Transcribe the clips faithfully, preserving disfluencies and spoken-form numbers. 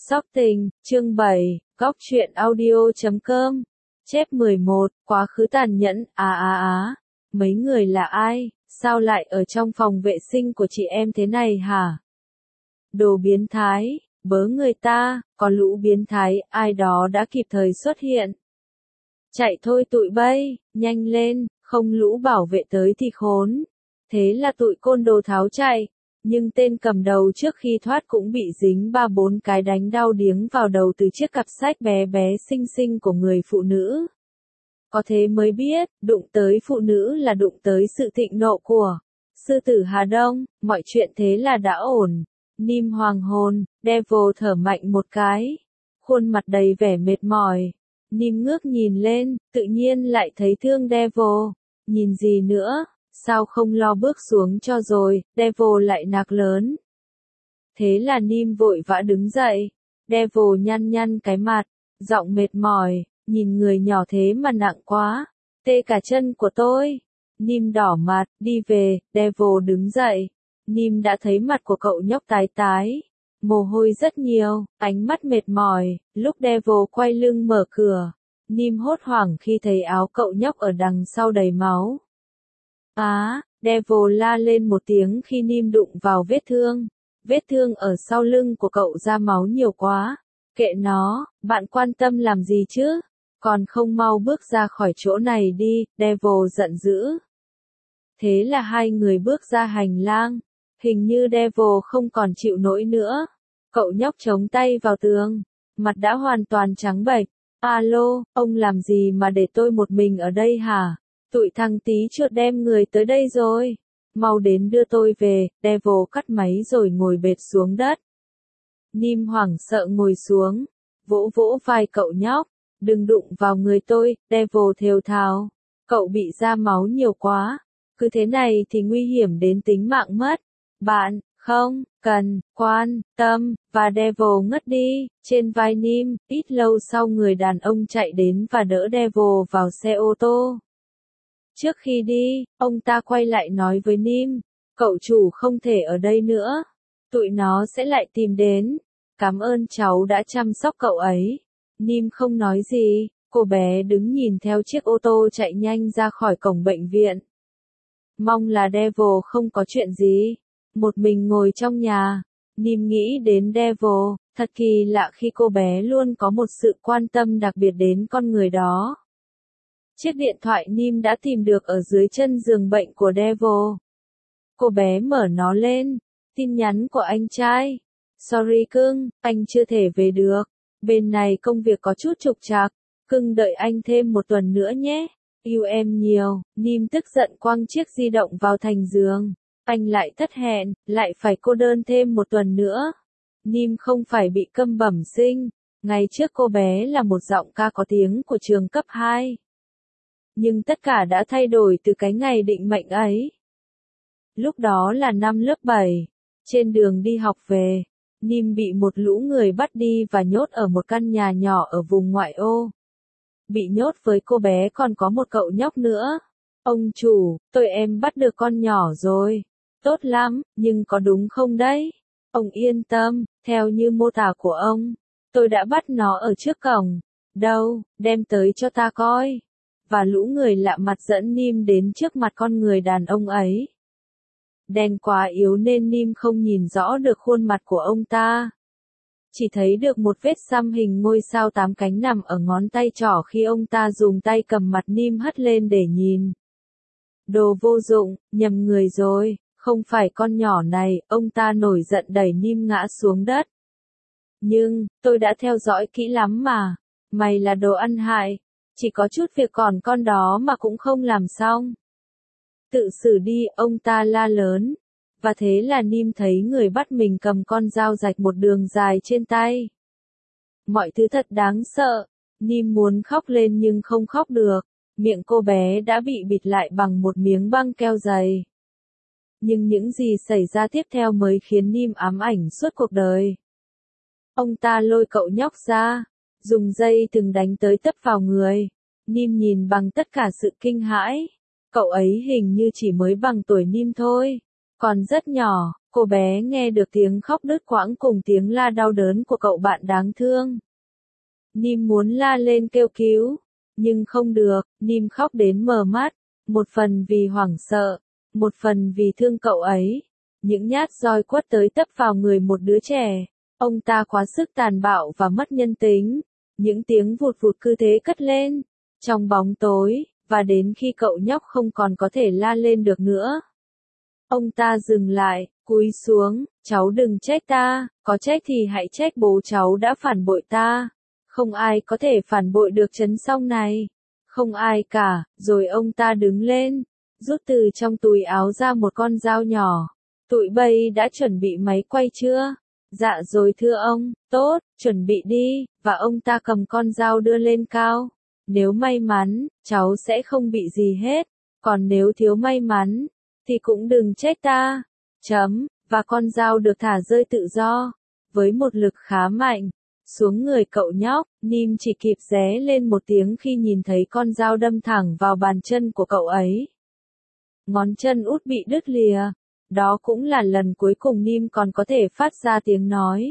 Sóc Tình, chương bảy, góc truyện audio chấm com. Chép mười một, quá khứ tàn nhẫn, á á á. Mấy người là ai, sao lại ở trong phòng vệ sinh của chị em thế này hả? Đồ biến thái, bớ người ta, có lũ biến thái, ai đó đã kịp thời xuất hiện. Chạy thôi tụi bay, nhanh lên, không lũ bảo vệ tới thì khốn. Thế là tụi côn đồ tháo chạy. Nhưng tên cầm đầu trước khi thoát cũng bị dính ba bốn cái đánh đau điếng vào đầu từ chiếc cặp sách bé bé xinh xinh của người phụ nữ. Có thế mới biết, đụng tới phụ nữ là đụng tới sự thịnh nộ của sư tử Hà Đông, mọi chuyện thế là đã ổn. Nim hoàng hồn, Devil thở mạnh một cái, khuôn mặt đầy vẻ mệt mỏi. Nim ngước nhìn lên, tự nhiên lại thấy thương Devil, nhìn gì nữa? Sao không lo bước xuống cho rồi, Devil lại nạt lớn. Thế là Nim vội vã đứng dậy. Devil nhăn nhăn cái mặt, giọng mệt mỏi, nhìn người nhỏ thế mà nặng quá, tê cả chân của tôi. Nim đỏ mặt, đi về, Devil đứng dậy. Nim đã thấy mặt của cậu nhóc tái tái, mồ hôi rất nhiều, ánh mắt mệt mỏi. Lúc Devil quay lưng mở cửa, Nim hốt hoảng khi thấy áo cậu nhóc ở đằng sau đầy máu. Á, Devil la lên một tiếng khi Nim đụng vào vết thương. Vết thương ở sau lưng của cậu ra máu nhiều quá. Kệ nó, bạn quan tâm làm gì chứ? Còn không mau bước ra khỏi chỗ này đi, Devil giận dữ. Thế là hai người bước ra hành lang. Hình như Devil không còn chịu nổi nữa. Cậu nhóc chống tay vào tường, mặt đã hoàn toàn trắng bệch. Alo, ông làm gì mà để tôi một mình ở đây hả? Tụi thằng tí chuột đem người tới đây rồi. Mau đến đưa tôi về, Devil cắt máy rồi ngồi bệt xuống đất. Nim hoảng sợ ngồi xuống, vỗ vỗ vai cậu nhóc. Đừng đụng vào người tôi, Devil thều thào. Cậu bị ra máu nhiều quá. Cứ thế này thì nguy hiểm đến tính mạng mất. Bạn, không, cần, quan, tâm, và Devil ngất đi, trên vai Nim. Ít lâu sau người đàn ông chạy đến và đỡ Devil vào xe ô tô. Trước khi đi, ông ta quay lại nói với Nim, cậu chủ không thể ở đây nữa. Tụi nó sẽ lại tìm đến. Cảm ơn cháu đã chăm sóc cậu ấy. Nim không nói gì, cô bé đứng nhìn theo chiếc ô tô chạy nhanh ra khỏi cổng bệnh viện. Mong là Devil không có chuyện gì. Một mình ngồi trong nhà, Nim nghĩ đến Devil, thật kỳ lạ khi cô bé luôn có một sự quan tâm đặc biệt đến con người đó. Chiếc điện thoại Nim đã tìm được ở dưới chân giường bệnh của Devil. Cô bé mở nó lên, tin nhắn của anh trai. Sorry cưng, anh chưa thể về được. Bên này công việc có chút trục trặc, cưng đợi anh thêm một tuần nữa nhé. Yêu em nhiều. Nim tức giận quăng chiếc di động vào thành giường. Anh lại thất hẹn, lại phải cô đơn thêm một tuần nữa. Nim không phải bị câm bẩm sinh. Ngày trước cô bé là một giọng ca có tiếng của trường cấp hai. Nhưng tất cả đã thay đổi từ cái ngày định mệnh ấy. Lúc đó là năm lớp bảy. Trên đường đi học về, Nim bị một lũ người bắt đi và nhốt ở một căn nhà nhỏ ở vùng ngoại ô. Bị nhốt với cô bé còn có một cậu nhóc nữa. Ông chủ, tôi em bắt được con nhỏ rồi. Tốt lắm, nhưng có đúng không đấy? Ông yên tâm, theo như mô tả của ông, tôi đã bắt nó ở trước cổng. Đâu, đem tới cho ta coi. Và lũ người lạ mặt dẫn Nim đến trước mặt con người đàn ông ấy. Đèn quá yếu nên Nim không nhìn rõ được khuôn mặt của ông ta. Chỉ thấy được một vết xăm hình ngôi sao tám cánh nằm ở ngón tay trỏ khi ông ta dùng tay cầm mặt Nim hất lên để nhìn. Đồ vô dụng, nhầm người rồi, không phải con nhỏ này, ông ta nổi giận đẩy Nim ngã xuống đất. Nhưng, tôi đã theo dõi kỹ lắm mà, mày là đồ ăn hại, chỉ có chút việc còn con đó mà cũng không làm xong. Tự xử đi, ông ta la lớn. Và thế là Nim thấy người bắt mình cầm con dao rạch một đường dài trên tay. Mọi thứ thật đáng sợ. Nim muốn khóc lên nhưng không khóc được. Miệng cô bé đã bị bịt lại bằng một miếng băng keo dày. Nhưng những gì xảy ra tiếp theo mới khiến Nim ám ảnh suốt cuộc đời. Ông ta lôi cậu nhóc ra, dùng dây thừng đánh tới tấp vào người. Nim nhìn bằng tất cả sự kinh hãi. Cậu ấy hình như chỉ mới bằng tuổi Nim thôi. Còn rất nhỏ, Cô bé nghe được tiếng khóc đứt quãng cùng tiếng la đau đớn của cậu bạn đáng thương. Nim muốn la lên kêu cứu, nhưng không được, Nim khóc đến mờ mắt, một phần vì hoảng sợ, một phần vì thương cậu ấy. Những nhát roi quất tới tấp vào người một đứa trẻ, ông ta quá sức tàn bạo và mất nhân tính. Những tiếng vụt vụt cứ thế cất lên, trong bóng tối, và đến khi cậu nhóc không còn có thể la lên được nữa. Ông ta dừng lại, cúi xuống, cháu đừng trách ta, có trách thì hãy trách bố cháu đã phản bội ta. Không ai có thể phản bội được Trấn Song này. Không ai cả, rồi ông ta đứng lên, rút từ trong túi áo ra một con dao nhỏ. Tụi bay đã chuẩn bị máy quay chưa? Dạ rồi thưa ông, tốt, chuẩn bị đi, và ông ta cầm con dao đưa lên cao. Nếu may mắn, cháu sẽ không bị gì hết, còn nếu thiếu may mắn, thì cũng đừng trách ta. Chấm, và con dao được thả rơi tự do, với một lực khá mạnh, xuống người cậu nhóc. Nim chỉ kịp ré lên một tiếng khi nhìn thấy con dao đâm thẳng vào bàn chân của cậu ấy. Ngón chân út bị đứt lìa. Đó cũng là lần cuối cùng Nim còn có thể phát ra tiếng nói.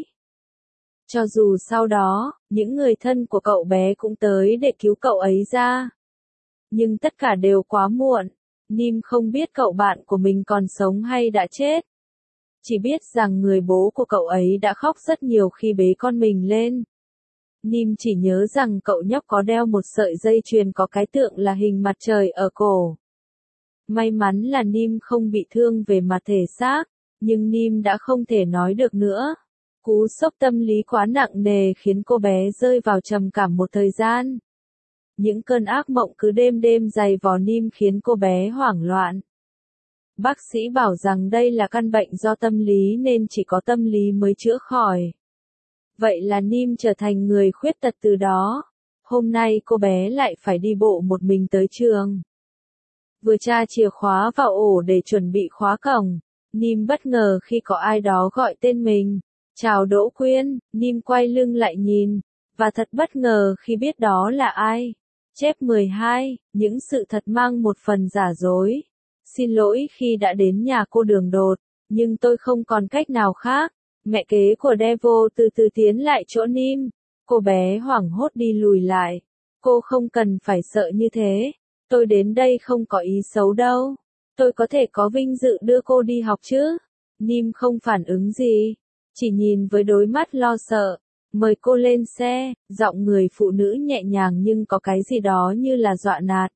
Cho dù sau đó, những người thân của cậu bé cũng tới để cứu cậu ấy ra. Nhưng tất cả đều quá muộn. Nim không biết cậu bạn của mình còn sống hay đã chết. Chỉ biết rằng người bố của cậu ấy đã khóc rất nhiều khi bế con mình lên. Nim chỉ nhớ rằng cậu nhóc có đeo một sợi dây chuyền có cái tượng là hình mặt trời ở cổ. May mắn là Nim không bị thương về mặt thể xác, nhưng Nim đã không thể nói được nữa. Cú sốc tâm lý quá nặng nề khiến cô bé rơi vào trầm cảm một thời gian. Những cơn ác mộng cứ đêm đêm giày vò Nim khiến cô bé hoảng loạn. Bác sĩ bảo rằng đây là căn bệnh do tâm lý nên chỉ có tâm lý mới chữa khỏi. Vậy là Nim trở thành người khuyết tật từ đó. Hôm nay cô bé lại phải đi bộ một mình tới trường. Vừa tra chìa khóa vào ổ để chuẩn bị khóa cổng, Nim bất ngờ khi có ai đó gọi tên mình. Chào Đỗ Quyên, Nim quay lưng lại nhìn, và thật bất ngờ khi biết đó là ai. Chép mười hai, những sự thật mang một phần giả dối. Xin lỗi khi đã đến nhà cô đường đột, nhưng tôi không còn cách nào khác. Mẹ kế của Devil từ từ tiến lại chỗ Nim. Cô bé hoảng hốt đi lùi lại. Cô không cần phải sợ như thế. Tôi đến đây không có ý xấu đâu. Tôi có thể có vinh dự đưa cô đi học chứ? Nim không phản ứng gì. Chỉ nhìn với đôi mắt lo sợ. Mời cô lên xe, giọng người phụ nữ nhẹ nhàng nhưng có cái gì đó như là dọa nạt.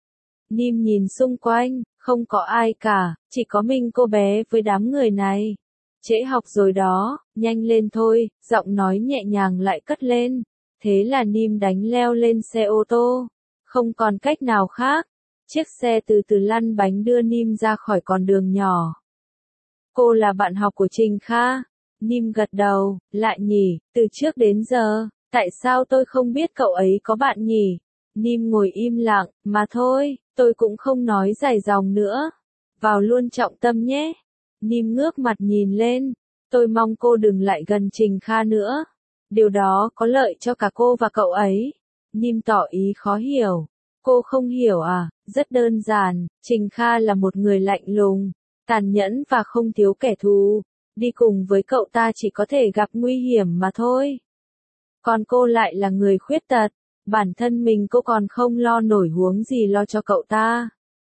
Nim nhìn xung quanh, không có ai cả, chỉ có mình cô bé với đám người này. Trễ học rồi đó, nhanh lên thôi, giọng nói nhẹ nhàng lại cất lên. Thế là Nim đánh leo lên xe ô tô. Không còn cách nào khác. Chiếc xe từ từ lăn bánh đưa Nim ra khỏi con đường nhỏ. Cô là bạn học của Trình Kha. Nim gật đầu, lại nhỉ, từ trước đến giờ, tại sao tôi không biết cậu ấy có bạn nhỉ? Nim ngồi im lặng, mà thôi, tôi cũng không nói dài dòng nữa. Vào luôn trọng tâm nhé. Nim ngước mặt nhìn lên, tôi mong cô đừng lại gần Trình Kha nữa. Điều đó có lợi cho cả cô và cậu ấy. Nim tỏ ý khó hiểu. Cô không hiểu à? Rất đơn giản, Trình Kha là một người lạnh lùng, tàn nhẫn và không thiếu kẻ thù. Đi cùng với cậu ta chỉ có thể gặp nguy hiểm mà thôi. Còn cô lại là người khuyết tật, bản thân mình cô còn không lo nổi huống gì lo cho cậu ta.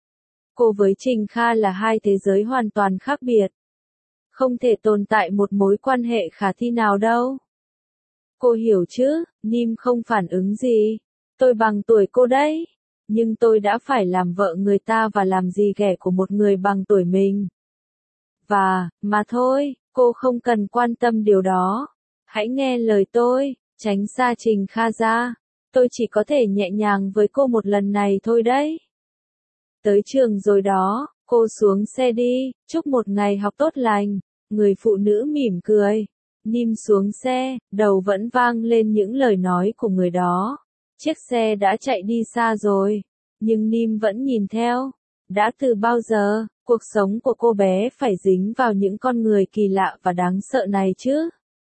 Cô với Trình Kha là hai thế giới hoàn toàn khác biệt. Không thể tồn tại một mối quan hệ khả thi nào đâu. Cô hiểu chứ? Nim không phản ứng gì. Tôi bằng tuổi cô đấy. Nhưng tôi đã phải làm vợ người ta và làm gì ghẻ của một người bằng tuổi mình. Và, mà thôi, cô không cần quan tâm điều đó. Hãy nghe lời tôi, tránh xa Trình Kha ra. Tôi chỉ có thể nhẹ nhàng với cô một lần này thôi đấy. Tới trường rồi đó, cô xuống xe đi, chúc một ngày học tốt lành. Người phụ nữ mỉm cười. Nim xuống xe, đầu vẫn vang lên những lời nói của người đó. Chiếc xe đã chạy đi xa rồi, nhưng Nim vẫn nhìn theo. Đã từ bao giờ, cuộc sống của cô bé phải dính vào những con người kỳ lạ và đáng sợ này chứ?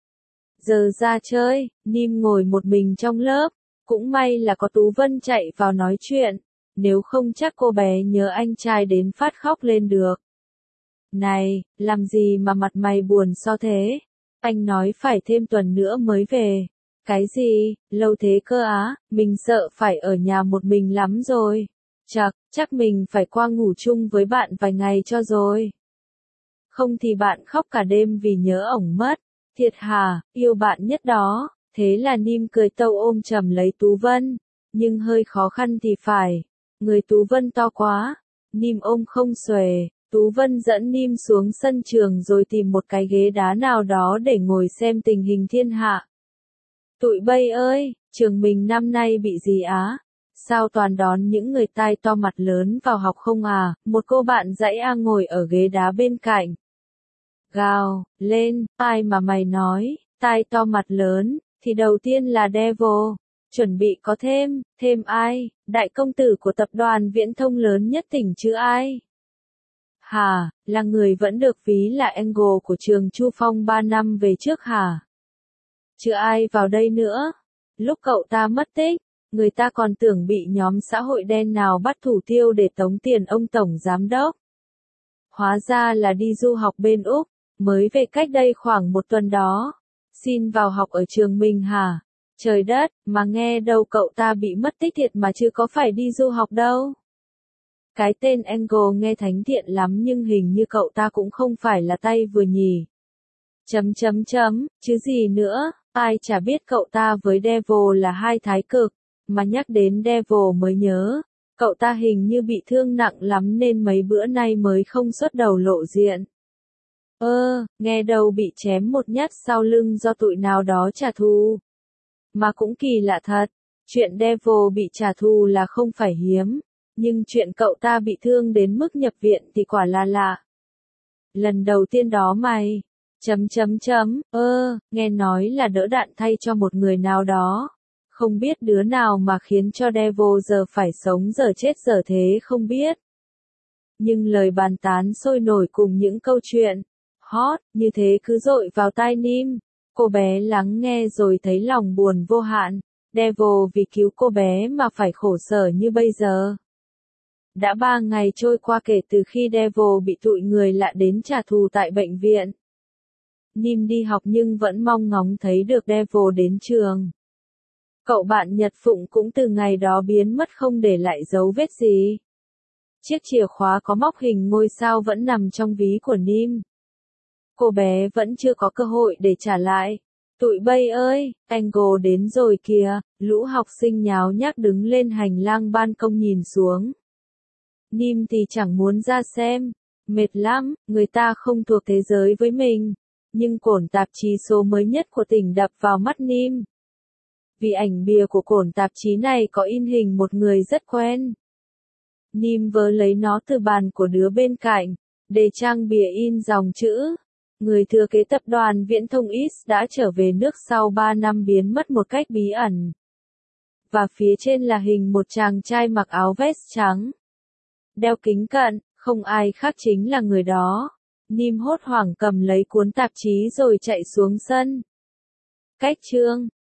Giờ ra chơi, Nim ngồi một mình trong lớp. Cũng may là có Tú Vân chạy vào nói chuyện. Nếu không chắc cô bé nhớ anh trai đến phát khóc lên được. Này, làm gì mà mặt mày buồn sao thế? Anh nói phải thêm tuần nữa mới về. Cái gì, lâu thế cơ á, mình sợ phải ở nhà một mình lắm rồi. Chắc, chắc mình phải qua ngủ chung với bạn vài ngày cho rồi. Không thì bạn khóc cả đêm vì nhớ ổng mất. Thiệt hả, yêu bạn nhất đó. Thế là Nim cười tâu ôm chầm lấy Tú Vân. Nhưng hơi khó khăn thì phải. Người Tú Vân to quá. Nim ôm không xuề. Tú Vân dẫn Nim xuống sân trường rồi tìm một cái ghế đá nào đó để ngồi xem tình hình thiên hạ. Tụi bay ơi, trường mình năm nay bị gì á? Sao toàn đón những người tai to mặt lớn vào học không à? Một cô bạn dãy A ngồi ở ghế đá bên cạnh. Gào, lên, ai mà mày nói, tai to mặt lớn, thì đầu tiên là Devil. Chuẩn bị có thêm, thêm ai? Đại công tử của tập đoàn viễn thông lớn nhất tỉnh chứ ai? Hả, là người vẫn được ví là Angle của trường Chu Phong ba năm về trước hả? Chứ ai vào đây nữa? Lúc cậu ta mất tích, người ta còn tưởng bị nhóm xã hội đen nào bắt thủ tiêu để tống tiền ông tổng giám đốc. Hóa ra là đi du học bên Úc, mới về cách đây khoảng một tuần đó. Xin vào học ở trường mình hả? Trời đất, mà nghe đâu cậu ta bị mất tích thiệt mà chứ có phải đi du học đâu. Cái tên Angle nghe thánh thiện lắm nhưng hình như cậu ta cũng không phải là tay vừa nhỉ. Chấm chấm chấm, chứ gì nữa, ai chả biết cậu ta với Devil là hai thái cực, mà nhắc đến Devil mới nhớ, cậu ta hình như bị thương nặng lắm nên mấy bữa nay mới không xuất đầu lộ diện. Ơ, nghe đâu bị chém một nhát sau lưng do tụi nào đó trả thù. Mà cũng kỳ lạ thật, chuyện Devil bị trả thù là không phải hiếm, nhưng chuyện cậu ta bị thương đến mức nhập viện thì quả là lạ. Lần đầu tiên đó mày, chấm chấm chấm, ơ, nghe nói là đỡ đạn thay cho một người nào đó. Không biết đứa nào mà khiến cho Devil giờ phải sống giờ chết giờ thế không biết. Nhưng lời bàn tán sôi nổi cùng những câu chuyện hot như thế cứ dội vào tai Nim. Cô bé lắng nghe rồi thấy lòng buồn vô hạn. Devil vì cứu cô bé mà phải khổ sở như bây giờ. Đã ba ngày trôi qua kể từ khi Devil bị tụi người lạ đến trả thù tại bệnh viện. Nim đi học nhưng vẫn mong ngóng thấy được Devil đến trường. Cậu bạn Nhật Phụng cũng từ ngày đó biến mất không để lại dấu vết gì. Chiếc chìa khóa có móc hình ngôi sao vẫn nằm trong ví của Nim. Cô bé vẫn chưa có cơ hội để trả lại. Tụi bay ơi, Angle đến rồi kìa, lũ học sinh nháo nhác đứng lên hành lang ban công nhìn xuống. Nim thì chẳng muốn ra xem, mệt lắm, người ta không thuộc thế giới với mình. Nhưng cổn tạp chí số mới nhất của tỉnh đập vào mắt Nim. Vì ảnh bìa của cổn tạp chí này có in hình một người rất quen. Nim vớ lấy nó từ bàn của đứa bên cạnh, để trang bìa in dòng chữ. Người thừa kế tập đoàn Viễn thông X đã trở về nước sau ba năm biến mất một cách bí ẩn. Và phía trên là hình một chàng trai mặc áo vest trắng. Đeo kính cận, không ai khác chính là người đó. Nim hốt hoảng cầm lấy cuốn tạp chí rồi chạy xuống sân. Cách chương